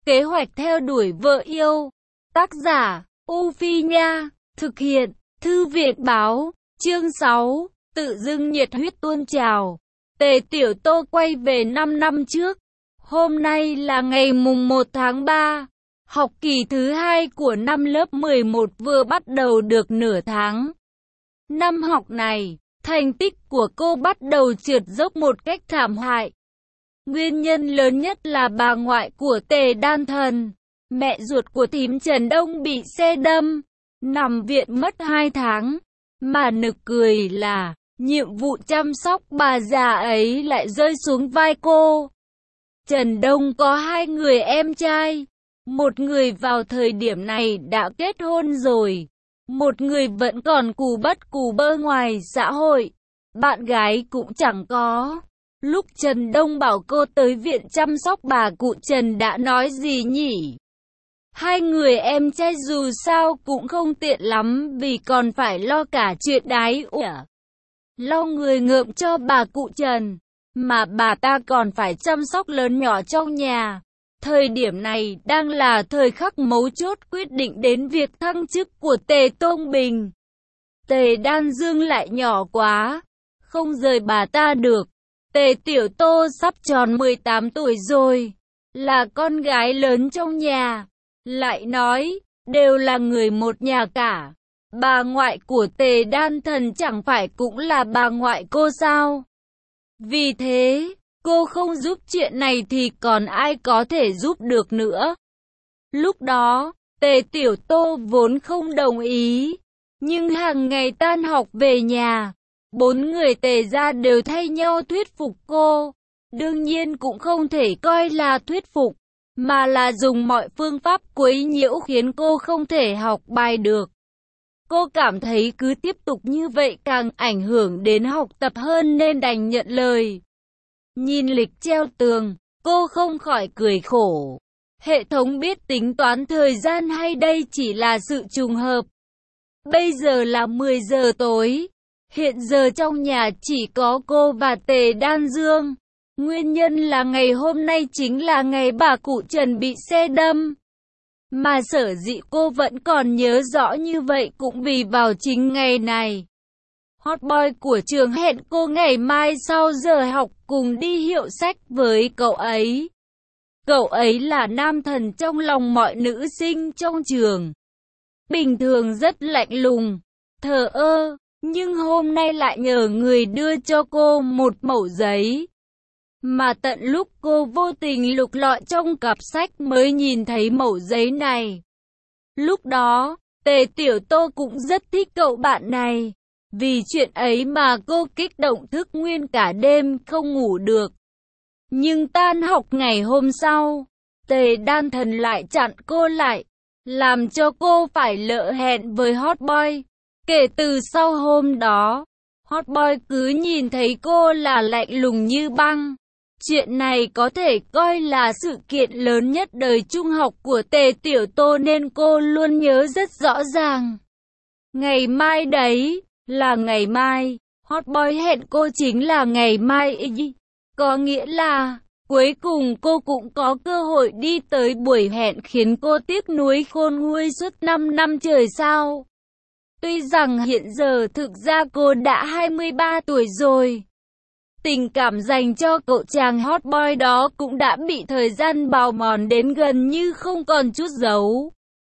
Kế hoạch theo đuổi vợ yêu. Tác giả, U Phi Nha. Thực hiện, Thư viện Báo. Chương 6. Tự dưng nhiệt huyết tuôn trào. Tề Tiểu Tô quay về 5 năm trước. Hôm nay là ngày mùng 1 tháng 3. Học kỳ thứ 2 của năm lớp 11 vừa bắt đầu được nửa tháng. Năm học này, thành tích của cô bắt đầu trượt dốc một cách thảm hại. Nguyên nhân lớn nhất là bà ngoại của Tề Đan Thần, mẹ ruột của thím Trần Đông bị xe đâm, nằm viện mất 2 tháng. Mà nực cười là, nhiệm vụ chăm sóc bà già ấy lại rơi xuống vai cô. Trần Đông có 2 người em trai, một người vào thời điểm này đã kết hôn rồi, một người vẫn còn cù bất cù bơ ngoài xã hội, bạn gái cũng chẳng có. Lúc Trần Đông bảo cô tới viện chăm sóc bà cụ Trần đã nói gì nhỉ? 2 người em trai dù sao cũng không tiện lắm vì còn phải lo cả chuyện đái ủa. Lo người ngợm cho bà cụ Trần, mà bà ta còn phải chăm sóc lớn nhỏ trong nhà. Thời điểm này đang là thời khắc mấu chốt quyết định đến việc thăng chức của Tề Tôn Bình. Tề Đan Dương lại nhỏ quá, không rời bà ta được. Tề Tiểu Tô sắp tròn 18 tuổi rồi, là con gái lớn trong nhà. Lại nói, đều là người một nhà cả. Bà ngoại của Tề Đan Thần chẳng phải cũng là bà ngoại cô sao? Vì thế, cô không giúp chuyện này thì còn ai có thể giúp được nữa. Lúc đó, Tề Tiểu Tô vốn không đồng ý. Nhưng hàng ngày tan học về nhà, 4 người Tề gia đều thay nhau thuyết phục cô. Đương nhiên cũng không thể coi là thuyết phục, mà là dùng mọi phương pháp quấy nhiễu khiến cô không thể học bài được. Cô cảm thấy cứ tiếp tục như vậy càng ảnh hưởng đến học tập hơn nên đành nhận lời. Nhìn lịch treo tường, cô không khỏi cười khổ. Hệ thống biết tính toán thời gian hay đây chỉ là sự trùng hợp? Bây giờ là 10 giờ tối. Hiện giờ trong nhà chỉ có cô và Tề Đan Dương. Nguyên nhân là ngày hôm nay chính là ngày bà cụ Trần bị xe đâm. Mà sở dĩ cô vẫn còn nhớ rõ như vậy cũng vì vào chính ngày này. Hot boy của trường hẹn cô ngày mai sau giờ học cùng đi hiệu sách với cậu ấy. Cậu ấy là nam thần trong lòng mọi nữ sinh trong trường. Bình thường rất lạnh lùng, thờ ơ, nhưng hôm nay lại nhờ người đưa cho cô một mẩu giấy. Mà tận lúc cô vô tình lục lọi trong cặp sách mới nhìn thấy mẩu giấy này. Lúc đó, Tề Tiểu Tô cũng rất thích cậu bạn này. Vì chuyện ấy mà cô kích động thức nguyên cả đêm không ngủ được. Nhưng tan học ngày hôm sau, Tề Đan Thần lại chặn cô lại, làm cho cô phải lỡ hẹn với hot boy. Kể từ sau hôm đó, hot boy cứ nhìn thấy cô là lạnh lùng như băng. Chuyện này có thể coi là sự kiện lớn nhất đời trung học của Tề Tiểu Tô nên cô luôn nhớ rất rõ ràng. Ngày mai đấy, là ngày mai, hot boy hẹn cô chính là ngày mai. Có nghĩa là, cuối cùng cô cũng có cơ hội đi tới buổi hẹn khiến cô tiếc nuối khôn nguôi suốt 5 năm trời sao. Tuy rằng hiện giờ thực ra cô đã 23 tuổi rồi. Tình cảm dành cho cậu chàng hot boy đó cũng đã bị thời gian bào mòn đến gần như không còn chút dấu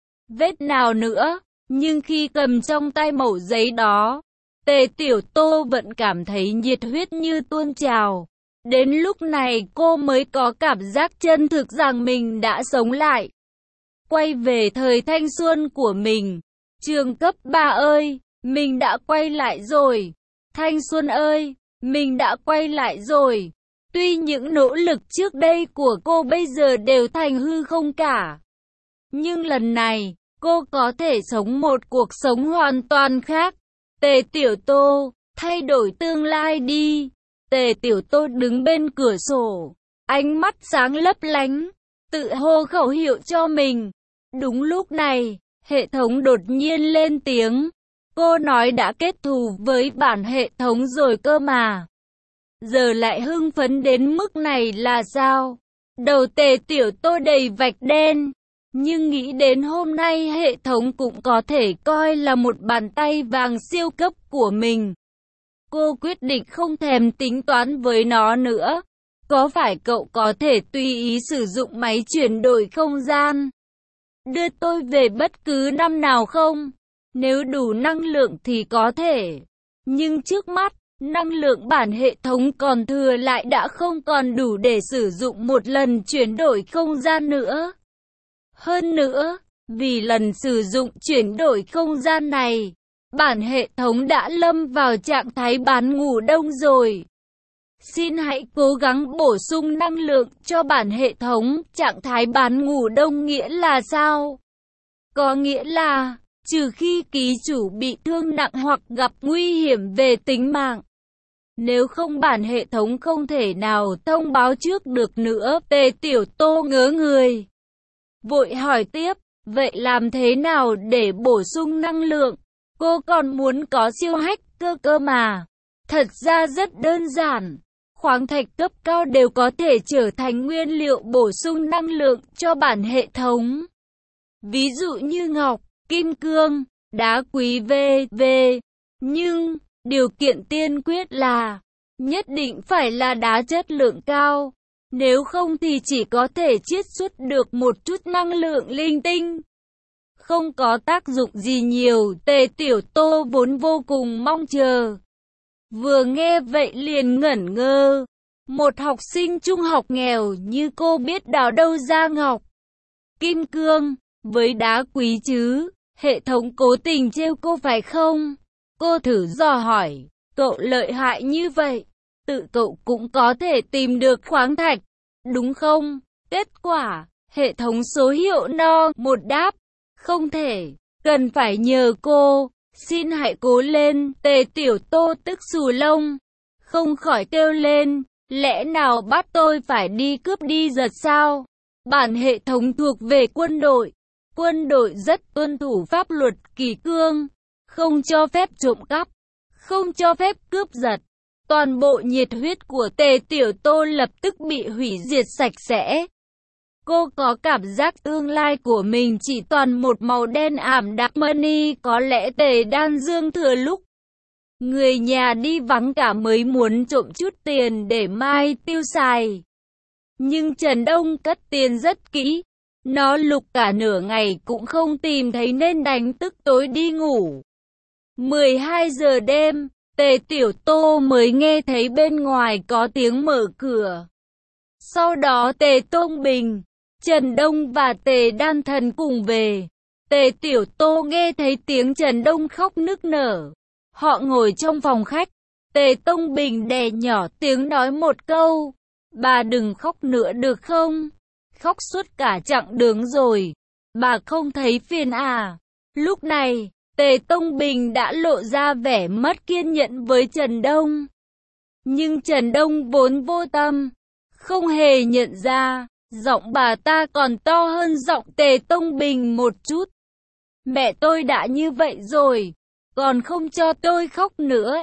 vết nào nữa. Nhưng khi cầm trong tay mẩu giấy đó, Tề Tiểu Tô vẫn cảm thấy nhiệt huyết như tuôn trào. Đến lúc này cô mới có cảm giác chân thực rằng mình đã sống lại. Quay về thời thanh xuân của mình. Trường cấp 3 ơi, mình đã quay lại rồi. Thanh xuân ơi, mình đã quay lại rồi. Tuy những nỗ lực trước đây của cô bây giờ đều thành hư không cả. Nhưng lần này, cô có thể sống một cuộc sống hoàn toàn khác. Tề Tiểu Tô, thay đổi tương lai đi. Tề Tiểu Tô đứng bên cửa sổ, ánh mắt sáng lấp lánh, tự hô khẩu hiệu cho mình. Đúng lúc này, hệ thống đột nhiên lên tiếng. Cô nói đã kết thù với bản hệ thống rồi cơ mà. Giờ lại hưng phấn đến mức này là sao? Đầu Tề Tiểu Tô đầy vạch đen, nhưng nghĩ đến hôm nay hệ thống cũng có thể coi là một bàn tay vàng siêu cấp của mình. Cô quyết định không thèm tính toán với nó nữa. Có phải cậu có thể tùy ý sử dụng máy chuyển đổi không gian? Đưa tôi về bất cứ năm nào không? Nếu đủ năng lượng thì có thể. Nhưng trước mắt, năng lượng bản hệ thống còn thừa lại đã không còn đủ để sử dụng một lần chuyển đổi không gian nữa. Hơn nữa, vì lần sử dụng chuyển đổi không gian này, bản hệ thống đã lâm vào trạng thái bán ngủ đông rồi. Xin hãy cố gắng bổ sung năng lượng cho bản hệ thống. Trạng thái bán ngủ đông nghĩa là sao? Có nghĩa là, trừ khi ký chủ bị thương nặng hoặc gặp nguy hiểm về tính mạng. Nếu không bản hệ thống không thể nào thông báo trước được nữa. Tề Tiểu Tô ngớ người. Vội hỏi tiếp, vậy làm thế nào để bổ sung năng lượng? Cô còn muốn có siêu hacker cơ mà. Thật ra rất đơn giản. Khoáng thạch cấp cao đều có thể trở thành nguyên liệu bổ sung năng lượng cho bản hệ thống. Ví dụ như ngọc, kim cương, đá quý v.v. Nhưng, điều kiện tiên quyết là nhất định phải là đá chất lượng cao. Nếu không thì chỉ có thể chiết xuất được một chút năng lượng linh tinh. Không có tác dụng gì nhiều. Tề Tiểu Tô vốn vô cùng mong chờ. Vừa nghe vậy liền ngẩn ngơ. Một học sinh trung học nghèo như cô biết đào đâu ra ngọc, kim cương, với đá quý chứ? Hệ thống cố tình trêu cô phải không? Cô thử dò hỏi, cậu lợi hại như vậy, tự cậu cũng có thể tìm được khoáng thạch, đúng không? Kết quả, hệ thống số hiệu no một đáp, không thể, cần phải nhờ cô, xin hãy cố lên. Tề Tiểu Tô tức xù lông, không khỏi kêu lên, lẽ nào bắt tôi phải đi cướp đi giật sao? Bản hệ thống thuộc về quân đội rất tuân thủ pháp luật kỷ cương, không cho phép trộm cắp, không cho phép cướp giật. Toàn bộ nhiệt huyết của Tề Tiểu Tô lập tức bị hủy diệt sạch sẽ. Cô có cảm giác tương lai của mình chỉ toàn một màu đen ảm đạm. Money có lẽ Tề Đan Dương thừa lúc người nhà đi vắng cả mới muốn trộm chút tiền để mai tiêu xài. Nhưng Trần Đông cất tiền rất kỹ. Nó lục cả nửa ngày cũng không tìm thấy nên đánh tức tối đi ngủ. 12 giờ đêm, Tề Tiểu Tô mới nghe thấy bên ngoài có tiếng mở cửa. Sau đó Tề Tông Bình, Trần Đông và Tề Đan Thần cùng về. Tề Tiểu Tô nghe thấy tiếng Trần Đông khóc nức nở. Họ ngồi trong phòng khách. Tề Tông Bình đè nhỏ tiếng nói một câu. Bà đừng khóc nữa được không? Khóc suốt cả chặng đường rồi. Bà không thấy phiền à? Lúc này, Tề Tông Bình đã lộ ra vẻ mất kiên nhẫn với Trần Đông. Nhưng Trần Đông vốn vô tâm, không hề nhận ra. Giọng bà ta còn to hơn giọng Tề Tông Bình một chút. Mẹ tôi đã như vậy rồi, còn không cho tôi khóc nữa.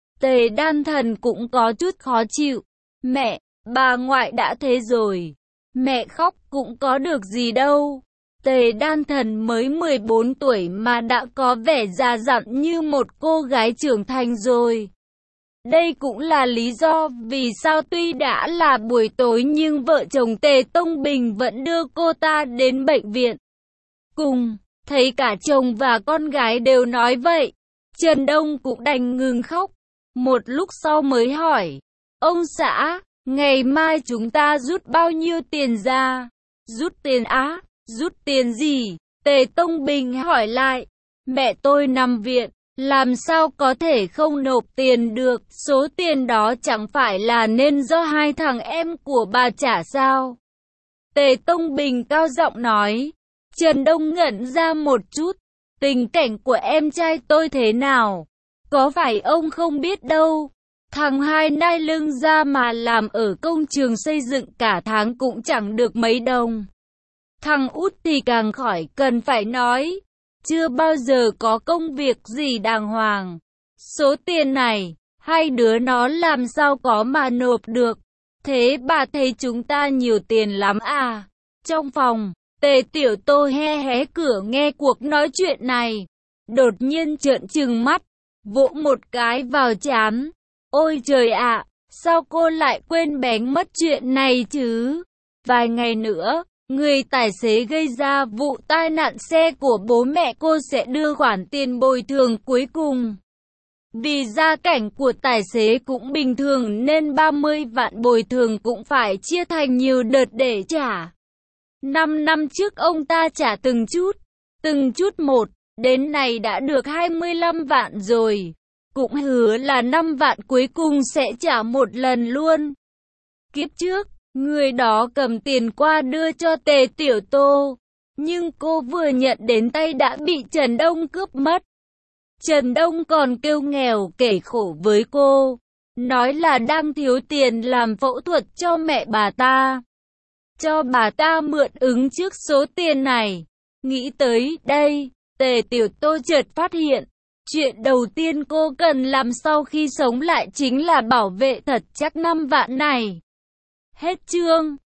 Tề Đan Thần cũng có chút khó chịu. Mẹ, bà ngoại đã thế rồi, mẹ khóc cũng có được gì đâu. Tề Đan Thần mới 14 tuổi mà đã có vẻ già dặn như một cô gái trưởng thành rồi. Đây cũng là lý do vì sao tuy đã là buổi tối nhưng vợ chồng Tề Tông Bình vẫn đưa cô ta đến bệnh viện. Cùng, thấy cả chồng và con gái đều nói vậy, Trần Đông cũng đành ngừng khóc. Một lúc sau mới hỏi, ông xã, ngày mai chúng ta rút bao nhiêu tiền ra? Rút tiền á? Rút tiền gì? Tề Tông Bình hỏi lại. Mẹ tôi nằm viện, làm sao có thể không nộp tiền được? Số tiền đó chẳng phải là nên do hai thằng em của bà trả sao? Tề Tông Bình cao giọng nói. Trần Đông ngẩn ra một chút. Tình cảnh của em trai tôi thế nào? Có phải ông không biết đâu? Thằng hai nai lưng ra mà làm ở công trường xây dựng cả tháng cũng chẳng được mấy đồng. Thằng út thì càng khỏi cần phải nói. Chưa bao giờ có công việc gì đàng hoàng. Số tiền này, hai đứa nó làm sao có mà nộp được. Thế bà thấy chúng ta nhiều tiền lắm à? Trong phòng, Tề Tiểu Tô hé hé cửa nghe cuộc nói chuyện này. Đột nhiên trợn trừng mắt, vỗ một cái vào trán. Ôi trời ạ, sao cô lại quên bén mất chuyện này chứ? Vài ngày nữa, người tài xế gây ra vụ tai nạn xe của bố mẹ cô sẽ đưa khoản tiền bồi thường cuối cùng. Vì gia cảnh của tài xế cũng bình thường nên 30 vạn bồi thường cũng phải chia thành nhiều đợt để trả. 5 năm trước ông ta trả từng chút một, đến nay đã được 25 vạn rồi. Cũng hứa là 5 vạn cuối cùng sẽ trả một lần luôn. Kiếp trước, người đó cầm tiền qua đưa cho Tề Tiểu Tô, nhưng cô vừa nhận đến tay đã bị Trần Đông cướp mất. Trần Đông còn kêu nghèo kể khổ với cô, nói là đang thiếu tiền làm phẫu thuật cho mẹ bà ta. Cho bà ta mượn ứng trước số tiền này. Nghĩ tới đây, Tề Tiểu Tô chợt phát hiện, chuyện đầu tiên cô cần làm sau khi sống lại chính là bảo vệ thật chắc 5 vạn này. Hết chương.